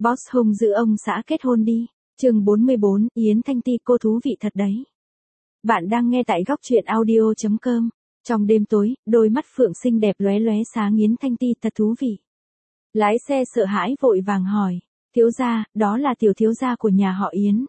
Boss hung dữ ông xã kết hôn đi. Chương 44, Yến Thanh Ti cô thú vị thật đấy. Bạn đang nghe tại góc truyện audio.com. Trong đêm tối, đôi mắt phượng xinh đẹp lóe lóe sáng Yến Thanh Ti thật thú vị. Lái xe sợ hãi vội vàng hỏi, thiếu gia, đó là tiểu thiếu gia của nhà họ Yến.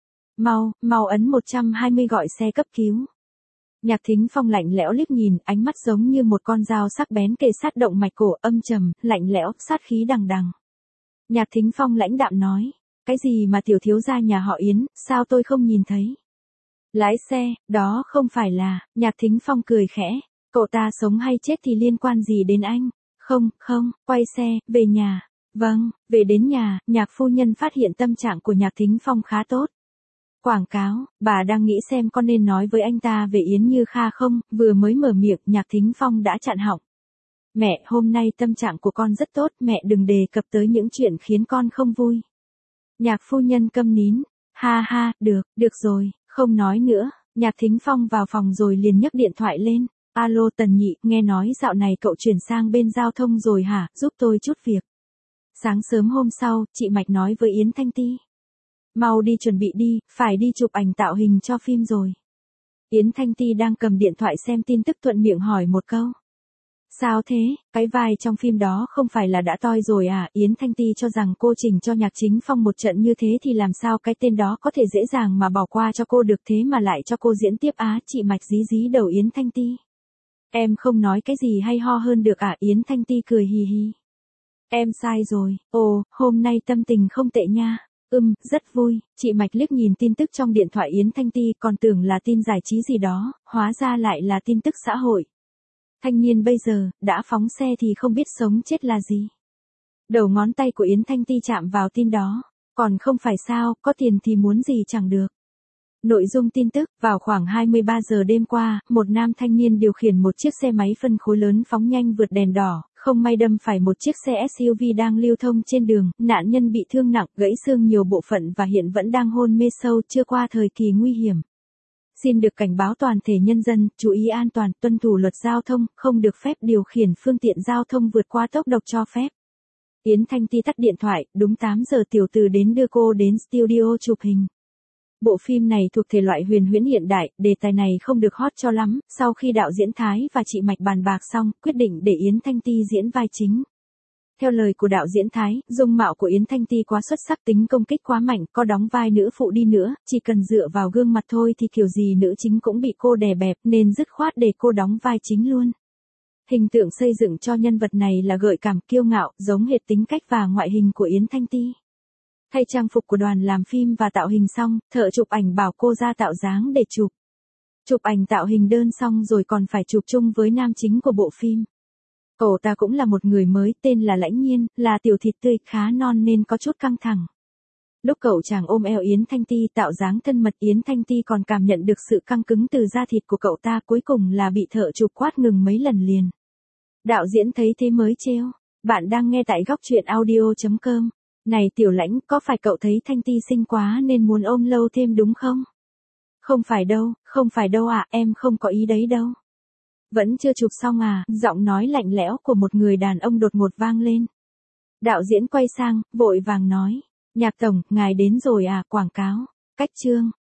Mau ấn 120 gọi xe cấp cứu. Nhạc Thính Phong lạnh lẽo liếc nhìn, ánh mắt giống như một con dao sắc bén kề sát động mạch cổ, âm trầm, lạnh lẽo, sát khí đằng đằng. Nhạc Thính Phong lãnh đạm nói, cái gì mà tiểu thiếu gia nhà họ Yến, sao tôi không nhìn thấy? Lái xe, đó không phải là, Nhạc Thính Phong cười khẽ, cậu ta sống hay chết thì liên quan gì đến anh? Không, quay xe, về nhà. Vâng, về đến nhà, nhạc phu nhân phát hiện tâm trạng của Nhạc Thính Phong khá tốt. Quảng cáo, bà đang nghĩ xem con nên nói với anh ta về Yến Như Kha không, vừa mới mở miệng, Nhạc Thính Phong đã chặn họng. Mẹ, hôm nay tâm trạng của con rất tốt, mẹ đừng đề cập tới những chuyện khiến con không vui. Nhạc phu nhân câm nín, ha, được rồi, không nói nữa. Nhạc Thính Phong vào phòng rồi liền nhấc điện thoại lên. Alo Tần Nhị, nghe nói dạo này cậu chuyển sang bên giao thông rồi hả, giúp tôi chút việc. Sáng sớm hôm sau, chị Mạch nói với Yến Thanh Ti. Mau đi chuẩn bị đi, phải đi chụp ảnh tạo hình cho phim rồi. Yến Thanh Ti đang cầm điện thoại xem tin tức thuận miệng hỏi một câu. Sao thế, cái vai trong phim đó không phải là đã toi rồi à? Yến Thanh Ti cho rằng cô chỉnh cho Nhạc Chính Phong một trận như thế thì làm sao cái tên đó có thể dễ dàng mà bỏ qua cho cô được, thế mà lại cho cô diễn tiếp á. Chị Mạch dí đầu Yến Thanh Ti. Em không nói cái gì hay ho hơn được à? Yến Thanh Ti cười hì hì. Em sai rồi, ồ, hôm nay tâm tình không tệ nha. Rất vui. Chị Mạch liếc nhìn tin tức trong điện thoại Yến Thanh Ti, còn tưởng là tin giải trí gì đó, hóa ra lại là tin tức xã hội. Thanh niên bây giờ, đã phóng xe thì không biết sống chết là gì. Đầu ngón tay của Yến Thanh Ti chạm vào tin đó. Còn không phải sao, có tiền thì muốn gì chẳng được. Nội dung tin tức, vào khoảng 23 giờ đêm qua, một nam thanh niên điều khiển một chiếc xe máy phân khối lớn phóng nhanh vượt đèn đỏ, không may đâm phải một chiếc xe SUV đang lưu thông trên đường, nạn nhân bị thương nặng, gãy xương nhiều bộ phận và hiện vẫn đang hôn mê sâu, chưa qua thời kỳ nguy hiểm. Xin được cảnh báo toàn thể nhân dân, chú ý an toàn, tuân thủ luật giao thông, không được phép điều khiển phương tiện giao thông vượt qua tốc độ cho phép. Yến Thanh Ti tắt điện thoại, đúng 8 giờ tiểu từ đến đưa cô đến studio chụp hình. Bộ phim này thuộc thể loại huyền huyễn hiện đại, đề tài này không được hot cho lắm, sau khi đạo diễn Thái và chị Mạch bàn bạc xong, quyết định để Yến Thanh Ti diễn vai chính. Theo lời của đạo diễn Thái, dung mạo của Yến Thanh Ti quá xuất sắc, tính công kích quá mạnh, có đóng vai nữ phụ đi nữa, chỉ cần dựa vào gương mặt thôi thì kiểu gì nữ chính cũng bị cô đè bẹp, nên dứt khoát để cô đóng vai chính luôn. Hình tượng xây dựng cho nhân vật này là gợi cảm, kiêu ngạo, giống hệt tính cách và ngoại hình của Yến Thanh Ti. Thay trang phục của đoàn làm phim và tạo hình xong, thợ chụp ảnh bảo cô ra tạo dáng để chụp. Chụp ảnh tạo hình đơn xong rồi còn phải chụp chung với nam chính của bộ phim. Cậu ta cũng là một người mới, tên là Lãnh Nhiên, là tiểu thịt tươi, khá non nên có chút căng thẳng. Lúc cậu chàng ôm eo Yến Thanh Ti tạo dáng thân mật, Yến Thanh Ti còn cảm nhận được sự căng cứng từ da thịt của cậu ta, cuối cùng là bị thợ chụp quát ngừng mấy lần liền. Đạo diễn thấy thế mới trêu. Bạn đang nghe tại góc truyện audio.com. Này Tiểu Lãnh, có phải cậu thấy Thanh Ti xinh quá nên muốn ôm lâu thêm đúng không? Không phải đâu ạ, em không có ý đấy đâu. Vẫn chưa chụp xong à? Giọng nói lạnh lẽo của một người đàn ông đột ngột vang lên. Đạo diễn quay sang, vội vàng nói. Nhạc tổng, ngài đến rồi à? Quảng cáo. Cách chương.